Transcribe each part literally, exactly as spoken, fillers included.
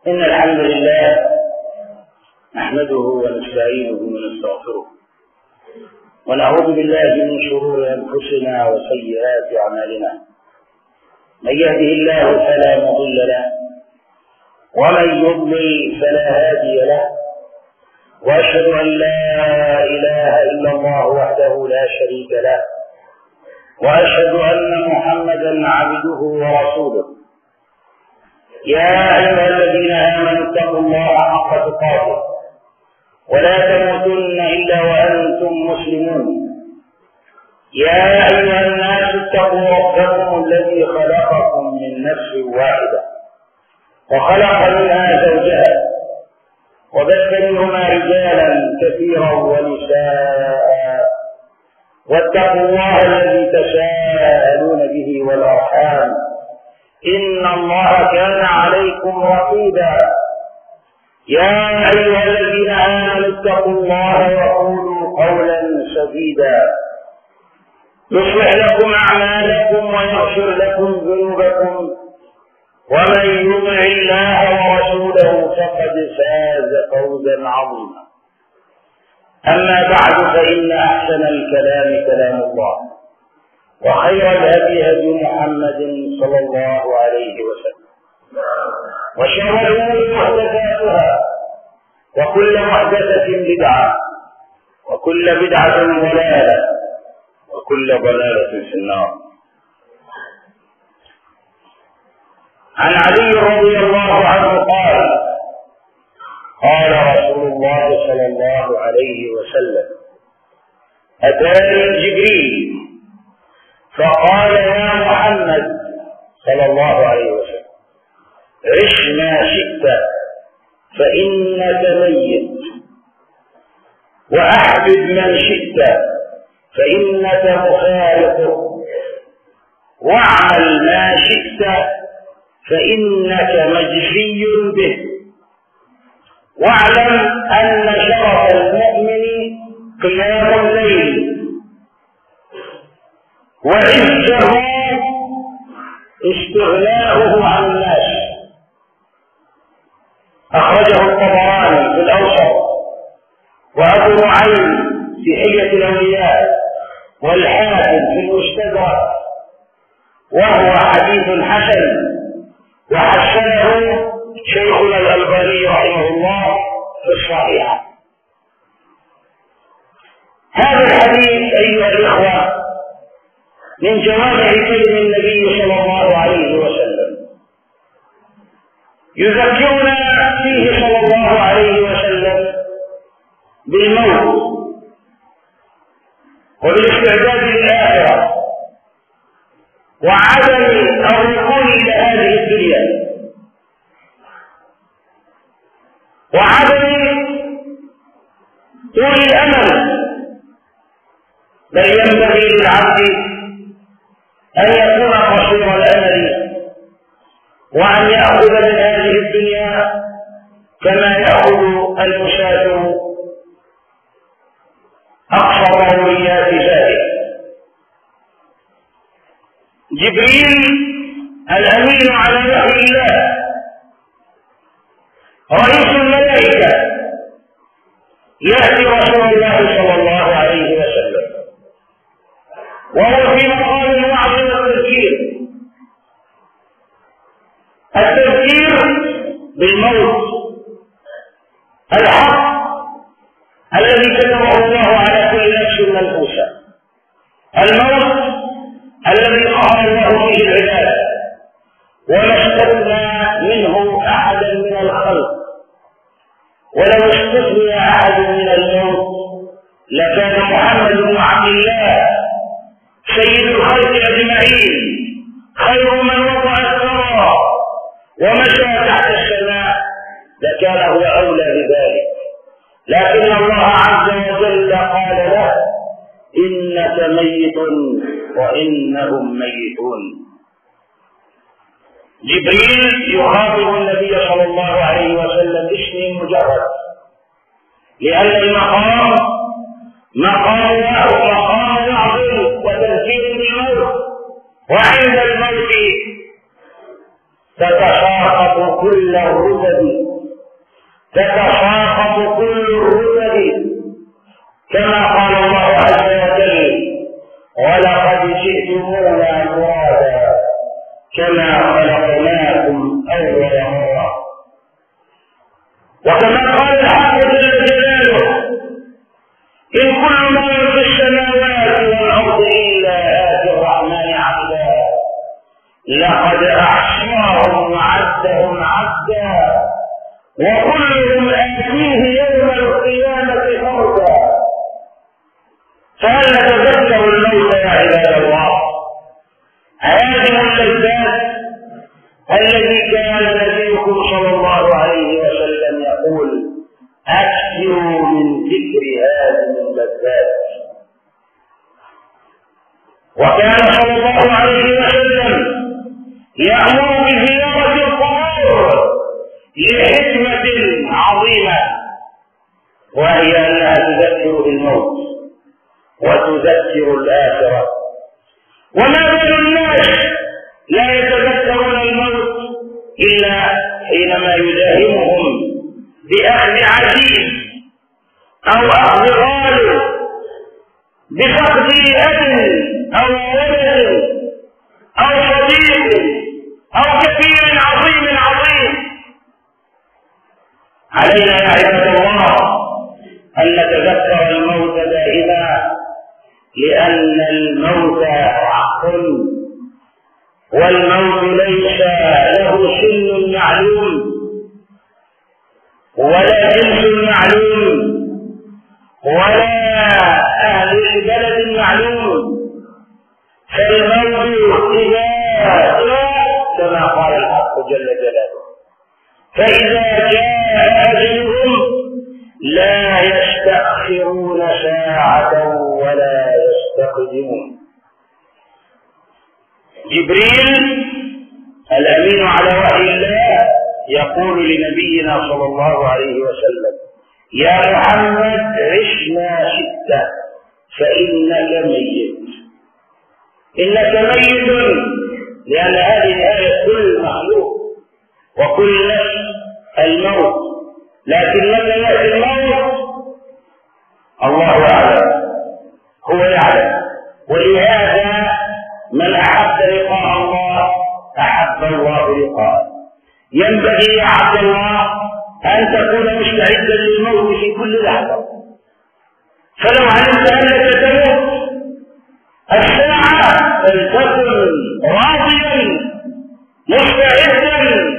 إن الحمد لله نحمده ونستعينه ونستغفره ونعوذ بالله من شرور أنفسنا وسيئات أعمالنا. من يهده الله فلا مضل له ومن يضلل فلا هادي له، وأشهد أن لا إله إلا الله وحده لا شريك له، وأشهد أن محمدا عبده ورسوله. يا أيها الذين آمنوا اتقوا الله حق تقاته ولا تموتن إلا وأنتم مسلمون. يا أيها الناس اتقوا ربكم الذي خلقكم من نفس واحدة وخلق منها زوجها وبث منهما رجالا كثيرا ونساء، واتقوا الله الذي تساءلون به والأرحام إن الله كان عليكم رقيبا. يا أيها الذين آمنوا اتقوا الله وقولوا قولا سديدا يصلح لكم أعمالكم ويغفر لكم ذنوبكم، ومن يطع الله ورسوله فقد فاز فوزا عظيما. أما بعد، فإن أحسن الكلام كلام الله، وخير الهدي هدي محمد صلى الله عليه وسلم، وشر الأمور محدثاتها، وكل محدثة بدعة، وكل بدعة ضلالة، وكل ضلالة في النار. عن علي رضي الله عنه قال: قال رسول الله صلى الله عليه وسلم: أتاني جبريل فقال: يا محمد صلى الله عليه وسلم، عش ما شئت فإنك ميت، وأحبب من شئت فإنك مفارق، واعمل ما شئت فإنك مجزي به، واعلم أن شرف المؤمن قيام الليل، وعزه استغناؤه عن الناس. أخرجه الطبراني في الأوسط، وأبو نعيم في حلية الأولياء، والحاكم في المستدرك، وهو حديث حسن، وحسنه شيخنا الألباني رحمه الله في الصحيحة. هذا الحديث أيها الإخوة من جوامع كلم النبي صلى الله عليه وسلم، يذكرنا فيه صلى الله عليه وسلم بالموت وبالاستعداد للآخرة، وعدم الركون إلى هذه الدنيا، وعدم طول الأمل، بل ينبغي للعبد أن يكون قصير الأمل، وأن يأخذ من هذه الدنيا كما يأخذ المسافر أقصى ضروريات ذلك. جبريل الأمين على وحي الله، رئيس الملائكة، يأتي رسول الله صلى الله عليه وسلم وهو في مقام الوعظ والتذكير، التذكير بالموت الحق الذي كتبه الله على كل نفس منفوسة، الموت الذي قهر الله به العباد وما استثنى منه أحدا من الخلق. ولو استثنى أحد من الموت لكان محمد بن عبد الله سيد الخلق أجمعين، خير من وضع الثرى ومشى تحت السماء، لكان هو أولى بذلك. لكن الله عز وجل قال له: إنك ميت وإنهم ميتون. جبريل يخاطب النبي صلى الله عليه وسلم باسم مجرد، لأن المقام مقام مقام عظيم وتذكير بالموت، وعند الموت تتساقط كل الرتب تتساقط كل الرتب كما قال الله عز وجل ولقد جئتمونا فرادا كما خلقناكم أول مرة. وكما قال الحق جل جلاله إن كل من في السماوات والأرض إلا آتي الرحمن عبدا لقد أحصاهم وعدهم عدا وكلهم آتيه يوم القيامة فردا. فهل نتذكر الموت يا عباد الله؟ هذه اللذات التي كان نبيكم صلى الله عليه وسلم يقول أكثروا من ذكر هذه اللذات. وكان صلى الله عليه وسلم يأمر بزيارة القبور لحكمة عظيمة، وهي أنها تذكر بالموت وتذكر الآخرة. وما بال الناس لا يتذكرون الموت إلا حينما يداهمهم بأخذ عزيز أو أخذ غالب، بفقد أب أو ولد أو صديق أو كثير عظيم عظيم. علينا يا عباد الله أن نتذكر الموت دائما، لأن الموت حق، والموت ليس له سن معلوم ولا جنس معلوم ولا أهل البلد معلوم، فالموت إذا جاء كما قال الحق جل جلاله فإذا جاء أجلهم لا يستأخرون ساعة ولا يستقدمون. جبريل الأمين على وحي الله يقول لنبينا صلى الله عليه وسلم يا محمد عش ما شئت فإنك ميت. إنك ميت لأن هذه الآية كل مخلوق وكل نفس الموت، لكن متى يأتي الموت الله أعلم، هو يعلم. ولهذا من أحب لقاء الله أحب الله لقاءه. ينبغي يا عبد الله أن تكون مستعدا للموت في كل لحظة، فلو علمت أنك تموت الساعة فلتكن راضيا مستعدا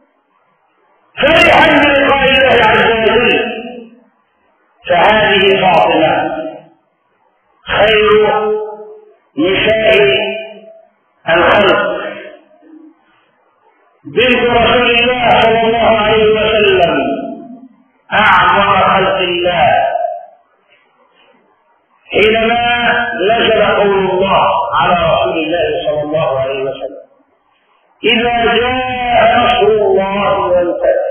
فرحا بلقاء الله عز وجل. فهذه فاطمة خير نساء الخلق بنت رسول الله صلى الله عليه وسلم أعظم خلق الله. حينما نزل قول الله على رسول الله صلى الله عليه وسلم إذا جاء نصر الله والفتح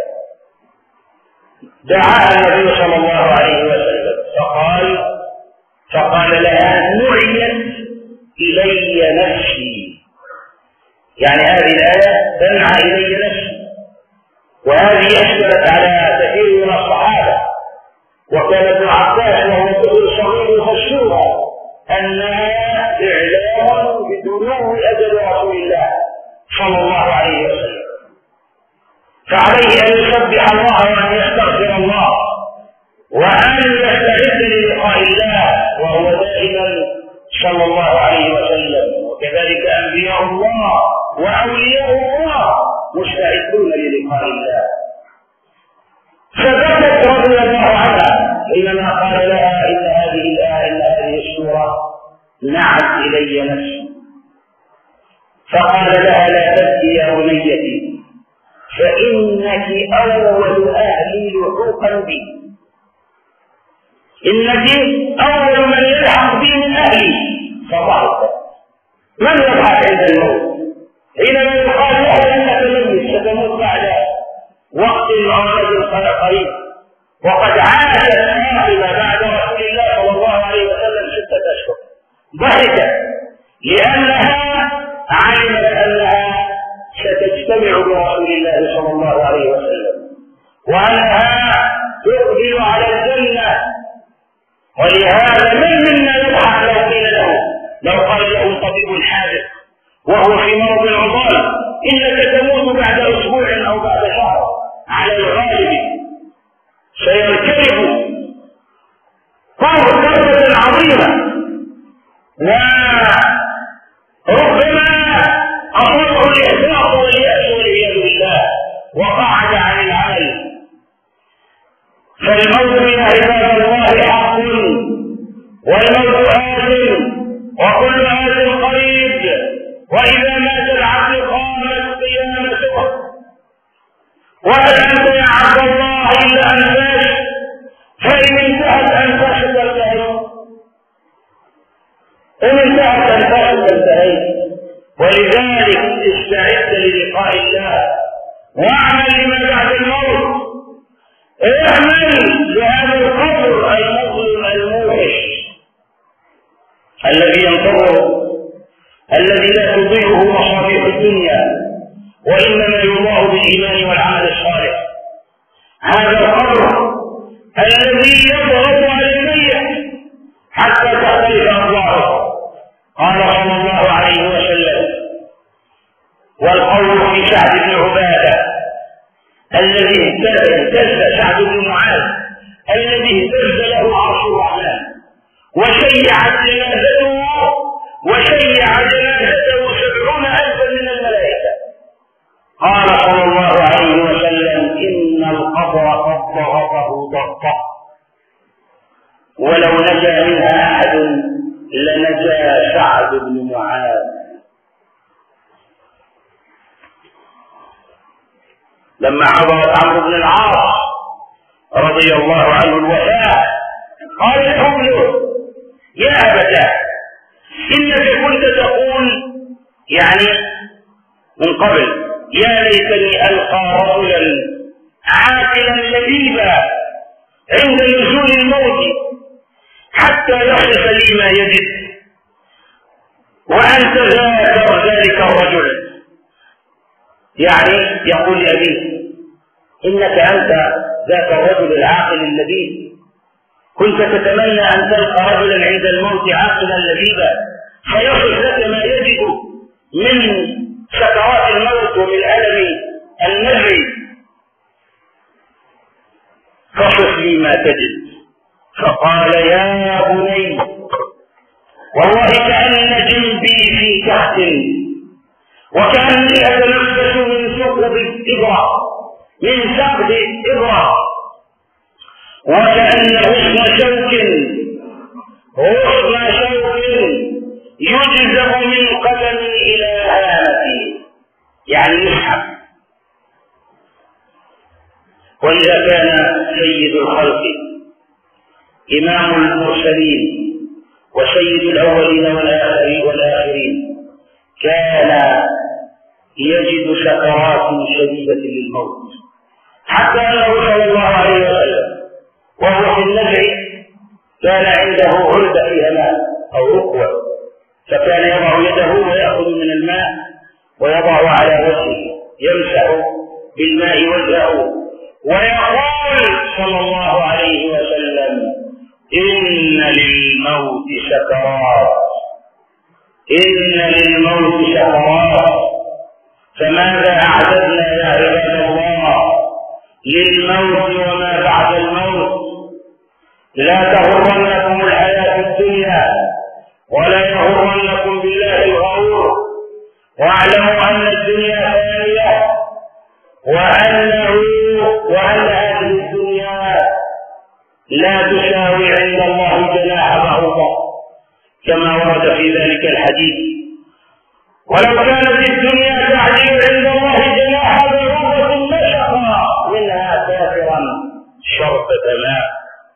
دعاها النبي صلى الله عليه وسلم فقال فقال لها نعيت إلي نفسي، يعني هذه الآية تنعى إلي نفسي. وهذه أشكلت على كثير من الصحابة، وكان ابن عباس وهو طفل صغير يفسرها أنها إعلام بدنو أجل رسول الله صلى الله عليه وسلم. فعليه أن يسبح الله وأن يستغفر الله وأن يستعد للقاء الله، وهو دائما صلى الله عليه وسلم. وكذلك أنبياء الله وأولياء الله مستعدون للقاء الله. فبكت رضي الله عنها حينما قال لها إن هذه الآية إن هذه السورة نعت إلي نفسي. فقال لها لا تبكي يا بنيتي فإنك أول أهلي لحوقا بي، إنك أول من يلحق بي من أهلي. فضحكت. من يضحك عند الموت؟ حينما يقال له أنك ميت ستموت بعد وقت أو رجل قريب، وقد عاشت فاطمة بعد رسول الله صلى الله عليه وسلم ستة أشهر. ضحكت لأنها علمت أنها ستجتمع برسول الله صلى الله عليه وسلم، وأنها تقبل على الجنة. ولهذا من منا يضحك لو قيل له لو قال له طبيب حادث وهو في مرض العضال إنك تموت بعد أسبوع أو بعد شهر، على الغالب سيرتكب كربة عظيمة، وربما أصابه الإحباط واليأس والعياذ بالله وقعد عن العمل. فالموت يا عباد الله حق، والموت آت، وكل آت قريب، وإذا مات العبد قامت قيامته. وهل أنت يا عبد الله إلا أنفاس؟ فإن انتهت أنفاسك انتهيت، إن انتهت أنفاسك انتهيت. ولذلك استعد للقاء الله واعمل لما بعد الموت. اعمل بهذا القبر المظلم الموحش الذي ينتظره، الذي لا تضيعه مصابيح الدنيا وإنما يضاء بالإيمان والعمل الصالح. هذا القبر الذي يضغط على الميت حتى تختلف أضلاعه. قال صلى الله عليه وسلم: والقول في سعد بن عبادة الذي اهتز سعد بن معاذ الذي اهتز له عرش الرحمن وشيعت جنازته وشيع جنازته سبعون ألفا من الملائكة. قال صلى الله عليه وسلم: إن القبر قد ضغطه ضغطه، ولو نجا منها أحد لنجا سعد بن معاذ. لما حضرت عمرو بن العاص رضي الله عنه الوفاة قال لهم له: يا أبتاه، إنك كنت تقول يعني من قبل: يا ليتني ألقى رجلا عاقلا لبيبا عند نزول الموت حتى يصف لي ما يجد، وأنت ذاكر ذلك الرجل. يعني يقول لأبيه: إنك أنت ذاك الرجل العاقل اللبيب، كنت تتمنى أن تلقى رجلا عند الموت عاقلا لبيبا فيصف لك ما يجد من سكرات الموت ومن ألم النزع، فصف لي ما تجد. فقال: يا بني، والله كأن جنبي في كهف، وكأني أتنفس من ثقب الإبرة من ثقب الإبرة، وكأن غصن شوك غصن شوك يجذب من قدمي إلى هامتي، يعني يسحب. وإذا كان سيد الخلق إمام المرسلين وسيد الأولين والآخرين كان يجد سكرات شديدة للموت، حتى أنه صلى الله عليه وسلم وهو في النزع كان عنده عرضة فيها ماء أو ركوة، فكان يضع يده ويأخذ من الماء ويضع على وجهه يمسح بالماء وجهه ويقول صلى الله عليه وسلم: إن للموت سكرات، إن للموت سكرات. فماذا أعددنا يا عباد الله للموت وما بعد الموت؟ لا تغرنكم الحياة الدنيا ولا يغرنكم بالله الغرور، واعلموا أن الدنيا فانية، وأنه وأن هذه الدنيا لا تساوي عند الله جناح بعوضة كما ورد في ذلك الحديث. ولو كانت الدنيا تعدل عند الله جناح بعوضة لسقى منها كافرا شربة ماء.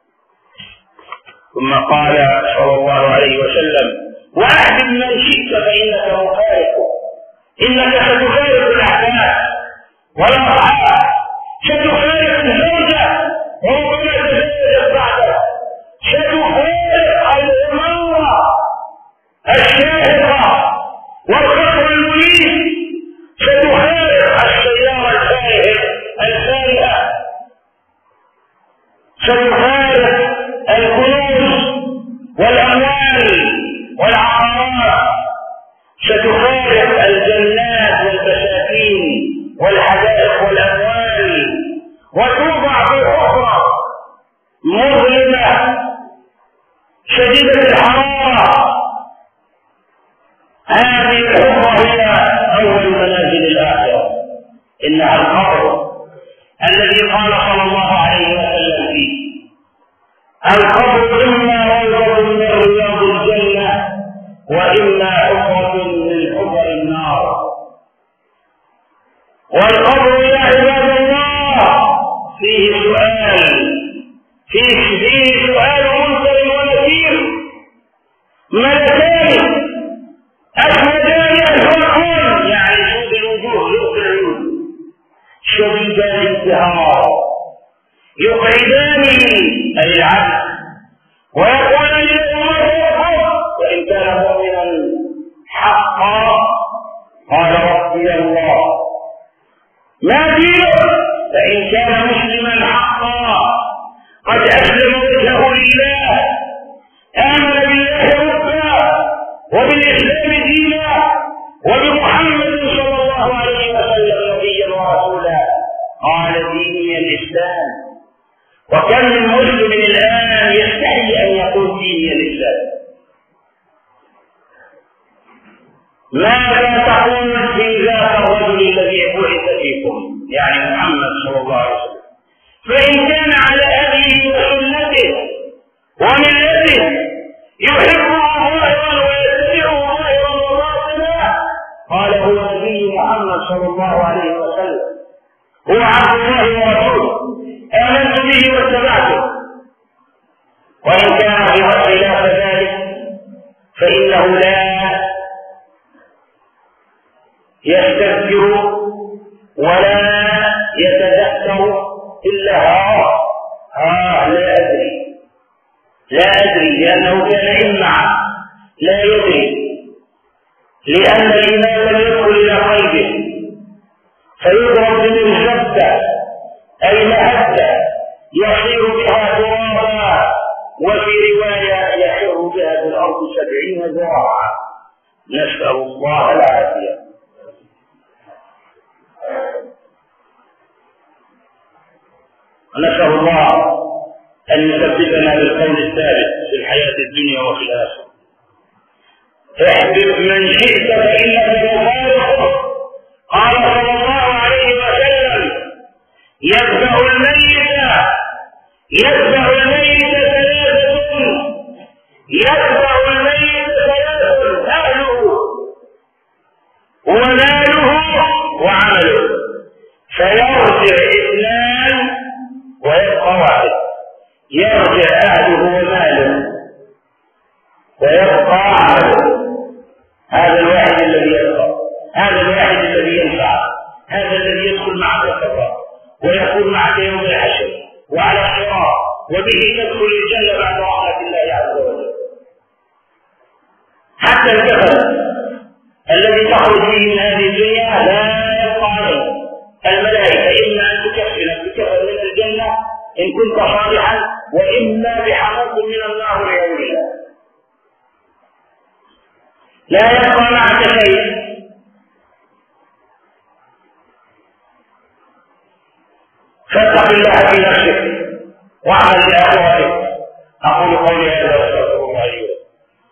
ثم قال صلى الله عليه وسلم: وأحبب من شئت فإنك مفارق، إنك ستفارق الأحباب والأصحاب، ستفارق الزوجة وربما تزوجت بعده، ستفارق الأمارة الشاهقة والقصر المنيف، ستفارق شديدة الحرارة. هذه الحفرة هي أول منازل الآخرة، إنها القبر الذي قال صلى الله عليه وسلم فيه: القبر إما روضة من رياض الجنة وإما حفرة من حفر النار. والقبر يا عباد الله فيه سؤال، فيه فيه سؤال منكر ونكير، ملكان أسودان يحكمان، يعني سود الوجوه يؤذي العيون، شديدا الازدهار، يقعدان أي العبد ويقولان له ماذا يفعل، وإن كان مؤمنا حقا قال ربي الله. ما دينه؟ فإن كان مسلما حقا قد أسلم وجهه لله، آمن بالله ربا وبالإسلام دينا وبمحمد صلى الله عليه وسلم نبيا ورسولا، قال ديني الإسلام. وكم من مسلم الآن يستحي أن يقول ديني الإسلام. ماذا تقول في ذاك الرجل الذي بعث فيكم، يعني محمد صلى الله عليه وسلم؟ فإن كان على هديه وسنته وملته يحبه ظاهرا ويتبعه ظاهرا وباطنا، قال هو نبي محمد صلى الله عليه وسلم، هو عبد الله ورسوله، آمنت به واتبعته. وإن كان خلاف ذلك فإنه لا يستذكر ولا يتذكر إلا ها ها لا أدري لا أدري لأنه كان إمعا لا يدري، لأن الإيمان لم يدخل إلى قلبه فيضرب بالجبة أي مهدة يصير بها ذراعا، وفي رواية يخر بها في الأرض سبعين ذراعا، نسأل الله العافية. ونسأل الله أن يثبتنا بالقول الثابت في الحياة الدنيا وفي الآخرة. احبب من شئت فإنك مفارقه، قال صلى الله عليه وسلم: يتبع الميت يتبع الميت ثلاثة، يتبع الميت ثلاثة: أهله وماله وعمله، فيرجع اثنان ويبقى واحد، يرجع أهله وماله ويبقى عمله. هذا الواحد الذي يبقى، هذا الواحد الذي ينفع، هذا الذي يدخل معك الخطأ ويكون معك يوم الحشر وعلى الصراط، وبه تدخل الجنة بعد رحمة الله عز وجل. حتى الجبل الذي تخرج به من هذه الدنيا لا يبقى عليه، الملائكة إما أن تكفل بكفل من الجنة إن كنت صالحا، وإما بحموق من النار والعياذ بالله. لا يبقى معك شيء. فاتق الله في نفسك واعمل لآخرتك. أقول قولي هذا واستغفر الله لي ولكم.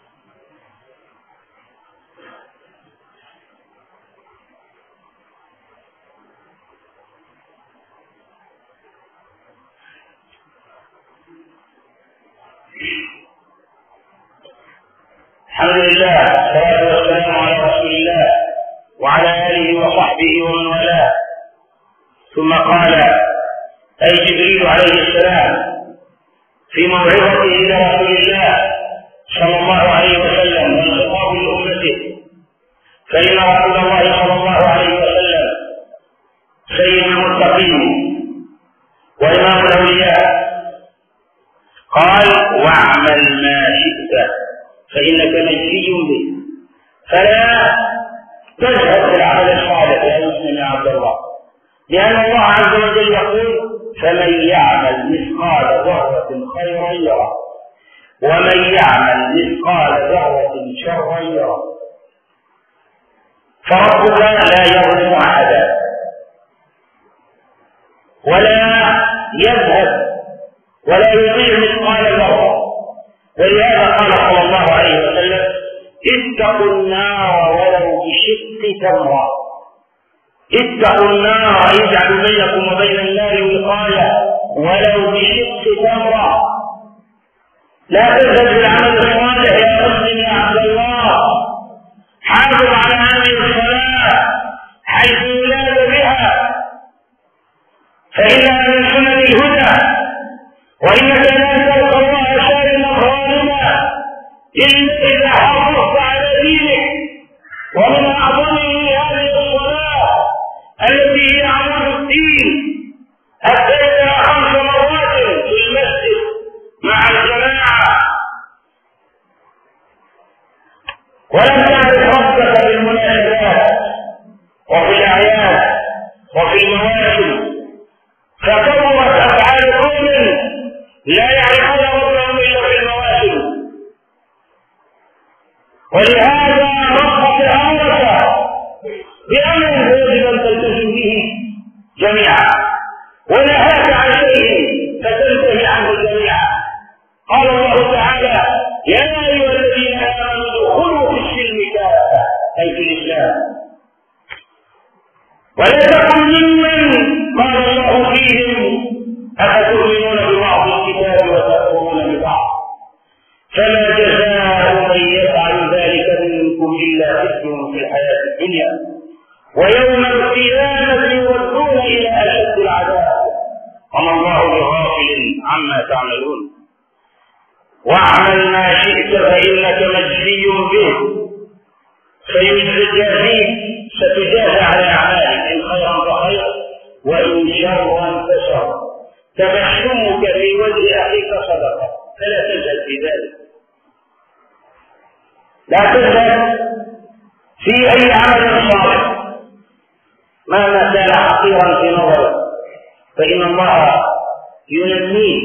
الحمد لله والصلاة والسلام على رسول الله وعلى آله وصحبه ومن والاه. ثم قال أي جبريل عليه السلام في موعظته إلى رسول الله صلى الله عليه وسلم والخطاب لأمته: فإن رسول الله صلى الله عليه وسلم سيد المتقين وإمام الأولياء، قال: واعمل ما شئت فإنك مجزي به، فلا تزهد في العمل الصالح يا مسلم يا عبد الله، لأن الله عز وجل يقول: فمن يعمل مثقال ذرة خيرا يره ومن يعمل مثقال ذرة شرا يره. فربك لا يظلم أحدا ولا يذهب ولا يضيع مثقال ذرة، ولهذا قال اتقوا النار ولو بشق تمرة. اتقوا النار يجعل بينكم وبين النار وقاية ولو بشق تمرة. لا تزهد بالعمل الصالح يا مسلم يا عبد الله. حافظ على هذه الصلاة حيث ينادى بها، فإنها من سنن الهدى، وإنك لا تلقى الله سالما غانما إلا إذا حافظت على دينك. ومن أعظمه هذه الصلاة التي هي عمود الدين، أتيتها خمس مرات في المسجد مع الجماعة، ولم تعرف ربك بالمناسبات وفي الأعياد وفي المواسم، فكبرت أفعال قوم لا يعرفون ربهم إلا في المواسم. ولهذا ربك أمرك بأمر يجب أن تلتزم به جميعا، ونهاك عن شيء فتنتهي عنه جميعا. قال الله تعالى: يا أيها الذين آمنوا ادخلوا في السلم كافة، أي في الإسلام، ولا تكن ممن قال الله فيهم أفتؤمنون ببعض الكتاب وتكفرون ببعض، فما جزاء من يفعل ذلك منكم إلا خزي في الحياة الدنيا ويوم القيامة يردون إلى أشد العذاب وما الله بغافل عما تعملون. واعمل ما شئت فإنك مجزي به، فيجازيك، ستجازى على أعمالك، إن خيرا فخير وإن شرا فشر. تبسمك في وجه أخيك صدقة، فلا تزهد في ذلك. لا تزهد في أي عمل صالح مهما كان حقيرا في نظرك، فإن الله ينميه،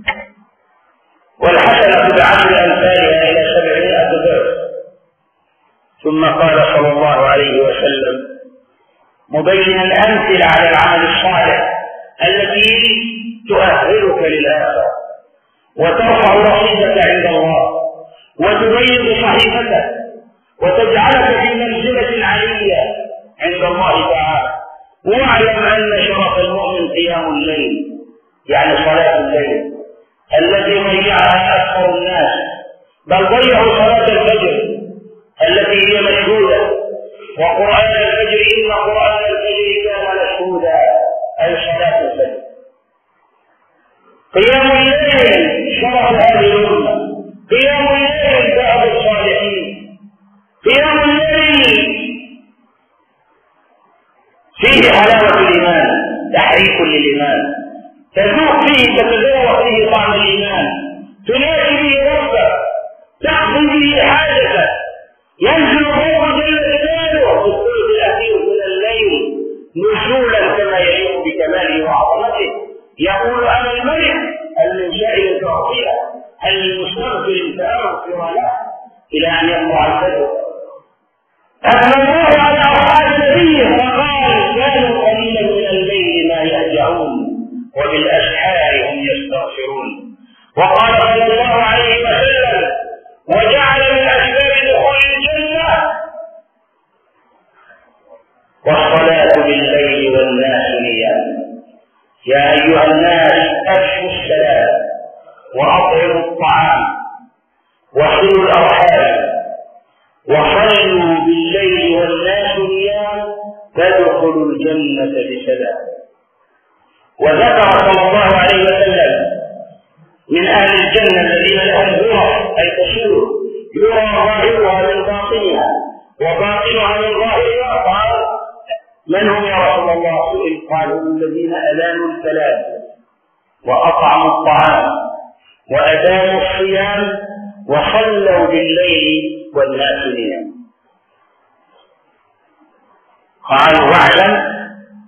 والحسنة بعشر أمثالها إلى سبعمائة ضعف. ثم قال صلى الله عليه وسلم مبينا الأمثلة على العمل الصالح التي تؤهلك للآخرة وترفع رصيدك عند الله وتبيض صحيفتك وتجعلك في منزلة علية عند الله تعالى. واعلم أن شرف المؤمن قيام الليل، يعني صلاة الليل التي ضيعها أكثر الناس، بل ضيعوا صلاة الفجر التي هي مشهودة، وقرآن الفجر إن قرآن الفجر كان مشهودا، أي صلاة الفجر. قيام الليل شرف هذه الأمة، قيام الليل دأب الصالحين، قيام الليل فيه حلاوة الإيمان، تحريك للإيمان، تذوق فيه تتذوق فيه طعم الإيمان، تنادي به ربك، تقضي به حاجتك، ينزل الله جل جلاله في الثلث الأخير من الليل نزولا كما يليق بكماله وعظمته، يقول أنا الملك المنشأ تعطيه المستغفر فأغفر له، إلى أن يطلع الفجر. أثنى الله على أصحاب نبيه فقال كانوا قليلا من الليل ما يهجعون وبالأسحار هم يستغفرون. وقال صلى الله عليه وسلم وجعل من أسباب دخول الجنة والصلاة بالليل والناس نيام. يا أيها الناس أفشوا السلام وأطعموا الطعام وصلوا الأرحام وصلوا بالليل والناس نيام تدخلوا الجنة بسلام. وذكر صلى الله عليه وسلم من أهل الجنة الذين لهم غرف أي قصور يرى ظاهرها من باطنها وباطنها من ظاهرها. قال من هم يا رسول الله؟ سئل قال هم الذين ألانوا الكلام وأطعموا الطعام وأداموا الصيام وصلوا بالليل والناس نيام. قال واعلم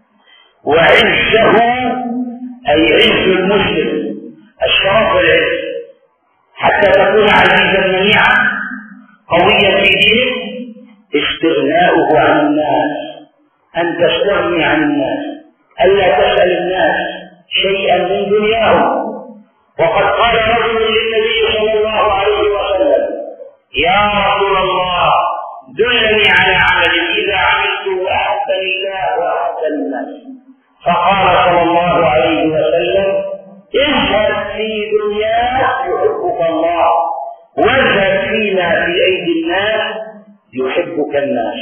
وعزه أي عز المسلم الشرف والعز حتى تكون عزيزا منيعا قويا في دينه استغناؤه عن الناس، أن تستغني عن الناس، ألا تسأل الناس شيئا من دنياهم. وقد قال رجل للنبي صلى الله عليه وسلم يا رسول الله دلني على عمل إذا عملته أحسن الله وأحسن الناس. فقال صلى الله عليه وسلم اذهب في دنياك يحبك الله، واذهب فيما في أيدي الناس يحبك الناس.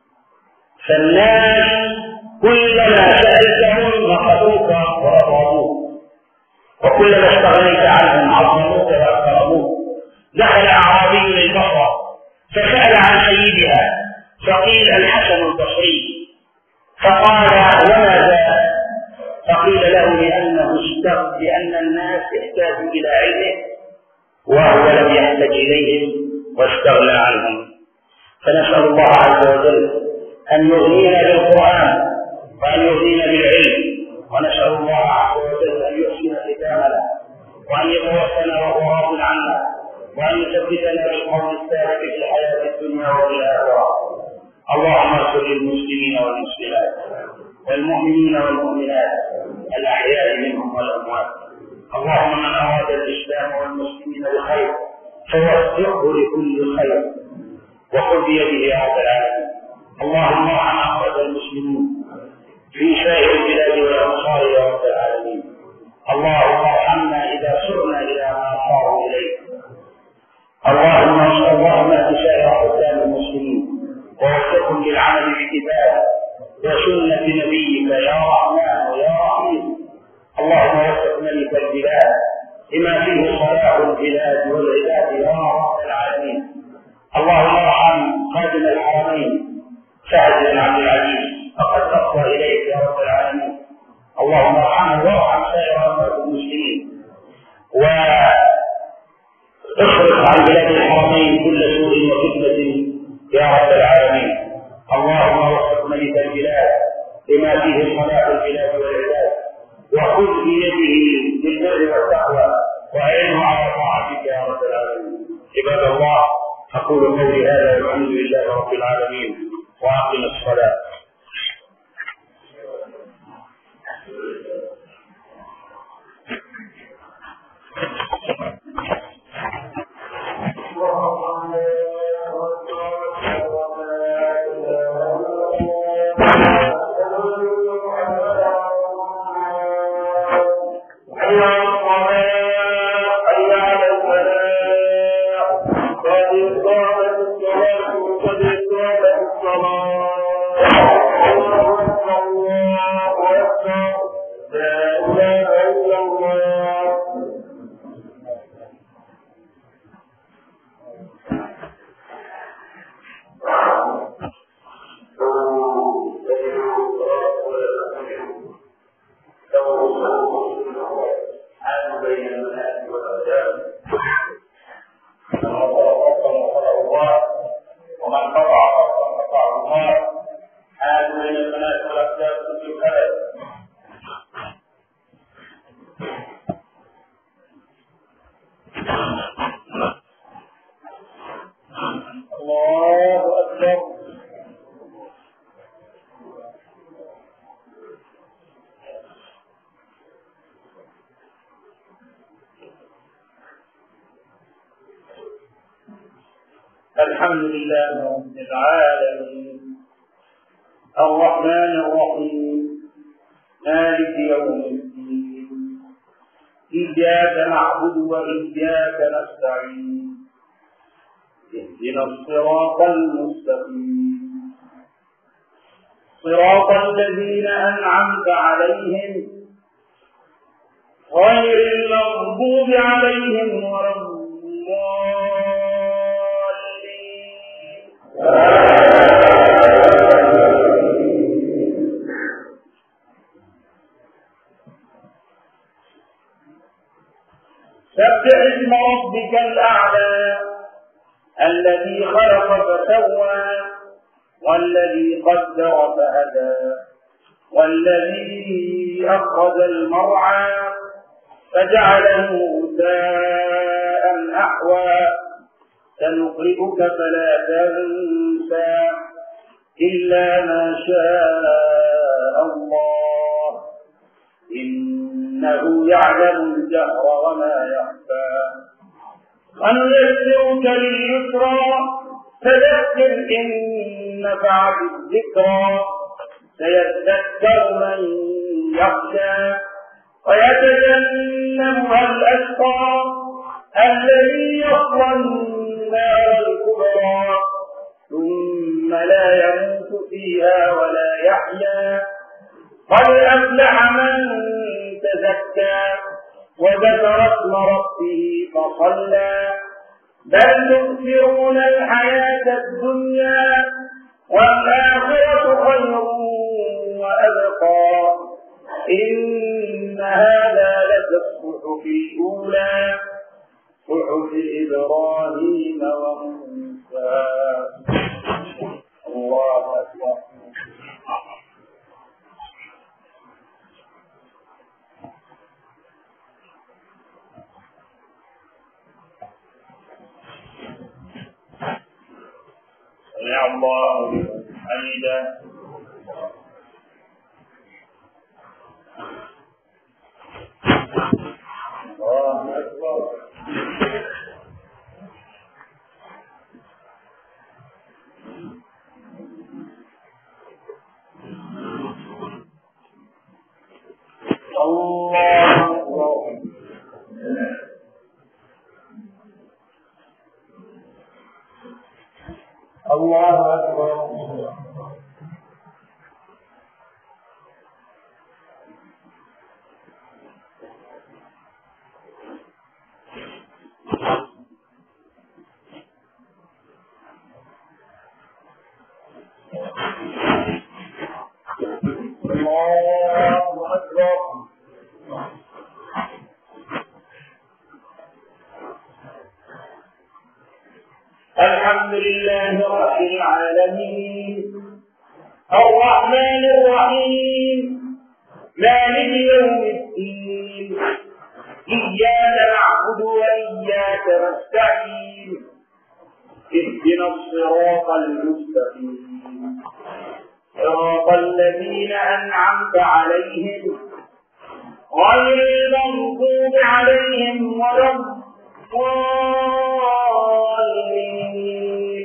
فالناس كلما سألتهم غفروك ورضوك، وكلما استغنيت عنهم عظموك واكرموك. دخل أعرابي للبصرة فسأل عن سيدها، فقيل الحسن البصري، فقال وما ذا؟ فقيل له لأنه استغنى، لأن الناس احتاجوا إلى علمه وهو لم يحتج إليهم واستغنى عنهم. فنسأل الله عز وجل أن يغنينا بالقرآن وأن يغنينا بالعلم، ونسأل الله عز وجل أن يحسن ختامنا وأن يتوفنا وهو راض عنا، وأن يثبتنا بالقول الثابت في الحياة الدنيا والآخرة. اللهم اغفر للمسلمين والمسلمات والمؤمنين والمؤمنات الأحياء منهم والأموات. اللهم من أراد الإسلام والمسلمين بخير فوفقه لكل خير وخذ بيده يا رب العالمين. اللهم ارحم أموات المسلمين في سائر البلاد والأمصار يا رب العالمين. اللهم ارحمنا إذا سرنا إلى ما صاروا إليه. اللهم اللهم اهد سائر حكام المسلمين ووفقهم للعمل بكتابك وسنة نبيك يا رحمن يا رحيم. اللهم وفق ملك البلاد لما فيه صلاح البلاد والعباد يا رب العالمين. اللهم ارحم خادم الحرمين سعد بن عبد العزيز فقد أفضى إليك يا رب العالمين. اللهم ارحمه وارحم سائر أموات المسلمين، واصرف عن بلاد الحرمين كل سوء وفتنة يا رب العالمين. اللهم وفق ملك البلاد لما فيه صلاح البلاد والعباد، وخذ بيده بالبر والتقوى وأعينه على طاعتك يا رب العالمين. عباد الله، أقول قولي هذا والحمد لله رب العالمين، وأقم الصلاة. الحمد لله رب العالمين الرحمن الرحيم مالك يوم الدين إياك نعبد وإياك نستعين اهدنا الصراط المستقيم صراط الذين أنعمت عليهم غير المغضوب عليهم ولا الضالين. سبح اسم ربك الأعلى الذي خلق فسوى والذي قدر فهدى والذي أخرج المرعى فجعله غثاء أحوى سنقرئك فلا تنسى إلا ما شاء الله إنه يعلم الجهر وما يخفى ونيسرك لليسرى فذكر إن نفعت الذكرى سيذكر من يخشى ويتجنبها الأشقى الذي يصلى النار الكبرى ثم لا يموت فيها ولا يحيا قد أفلح من تزكى وذكر اسم ربه فصلى بل تؤثرون الحياة الدنيا والآخرة خير وأبقى إن هذا لفي الصحف الأولى صحف إبراهيم وموسى. الله أكبر. سمع الله لمن حمده. الله أكبر. الله أكبر. الله أكبر. الحمد لله رب العالمين الرحمن الرحيم مالك يوم الدين إياك نعبد وإياك نستعين اهدنا الصراط المستقيم صراط الذين أنعمت عليهم غير المغضوب عليهم ولا الضالين.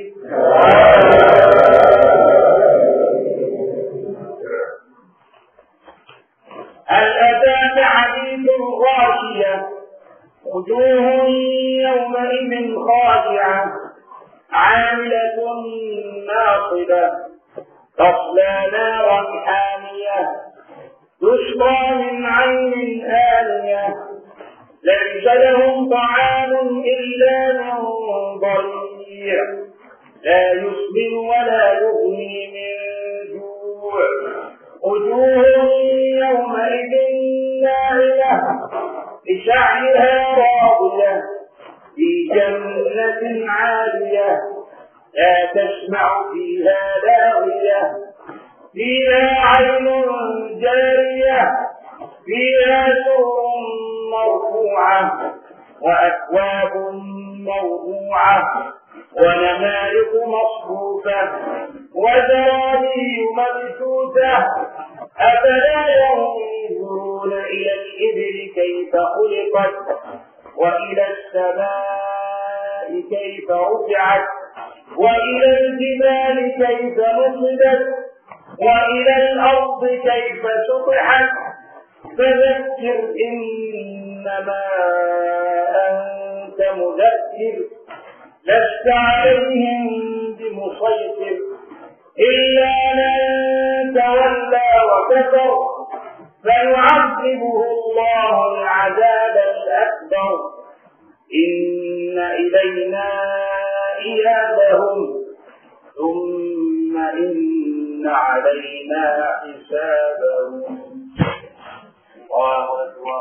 هل أتاك حديث الغاشية وجوه يومئذ خاشعة عاملة ناصبة تصلى نارا حامية تسقى من عين آنية ليس لهم طعام إلا من ضريع لا يسمن ولا يغني من جوع وجوه يومئذ ناعمة لسعيها راضية في جنة عالية لا تسمع فيها لاغية فيها عين جارية فيها سرر مرفوعة وأكواب موضوعة ونمارق مصفوفة وزرابي مبثوثة أفلا ينظرون إلى الإبل كيف خلقت وإلى السماء كيف رفعت وإلى الجبال كيف نصبت وإلى الأرض كيف سطحت فذكر إنما أنت مذكر لست عليهم بمسيطر إلا من تولى وكفر فيعذبه الله العذاب الأكبر إن إلينا إيابهم ثم إن علينا حسابهم. الله أكبر.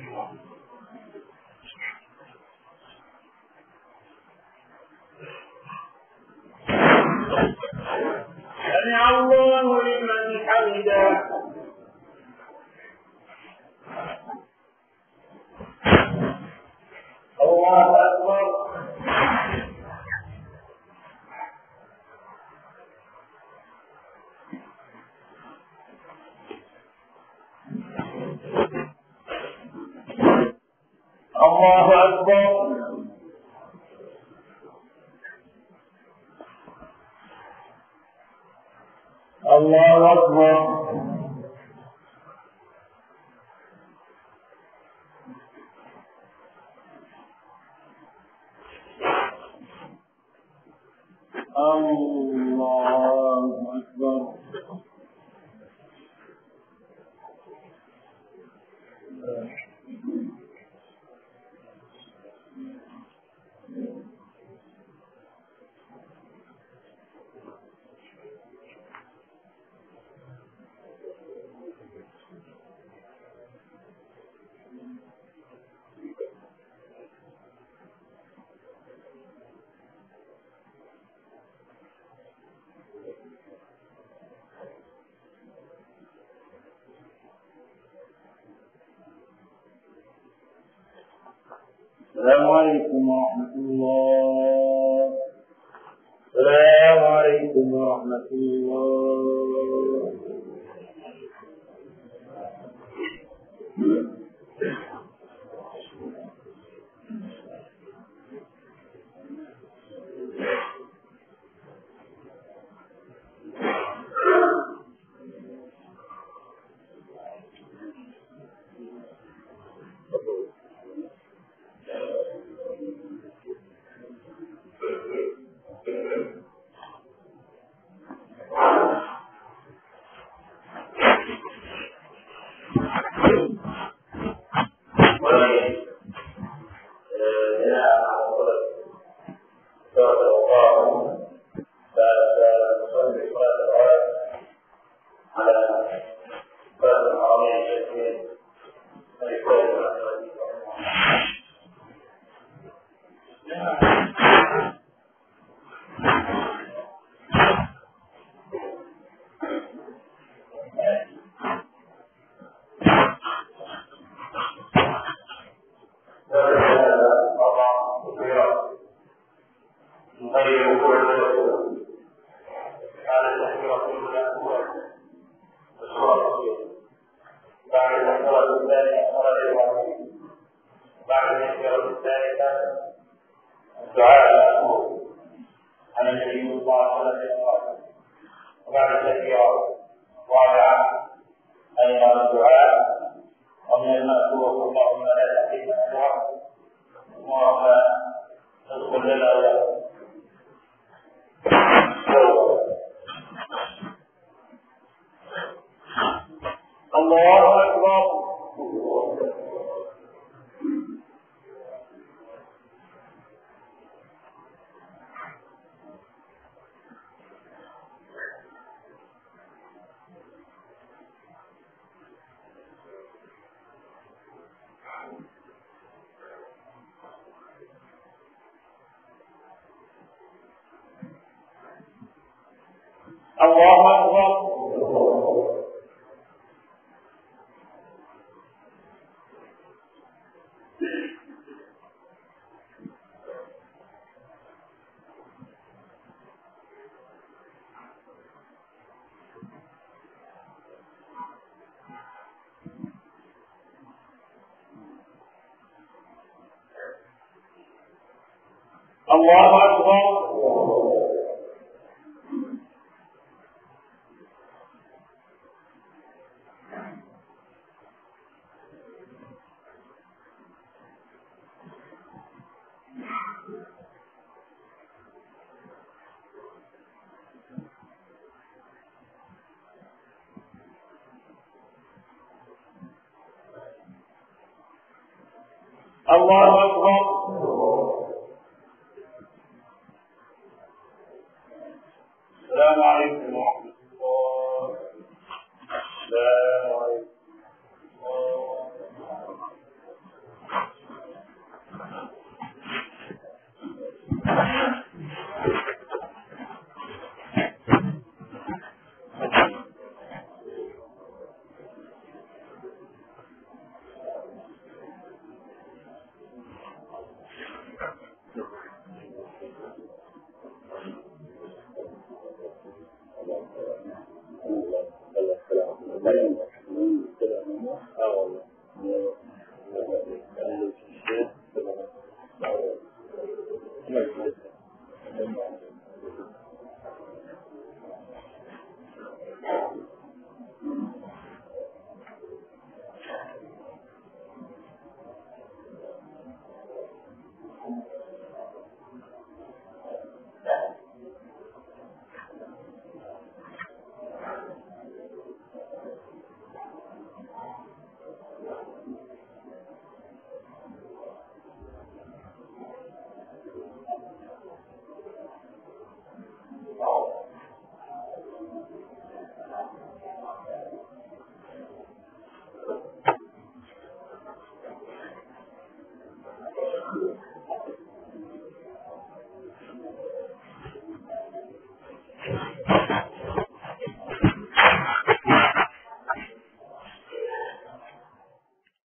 سمع الله لمن حمده. الله أكبر. الله أكبر. الله أكبر. الله أكبر. السلام عليكم ورحمة الله. السلام عليكم ورحمة الله. الله أكبر. الله أكبر. الله أكبر. السلام عليكم ورحمة الله.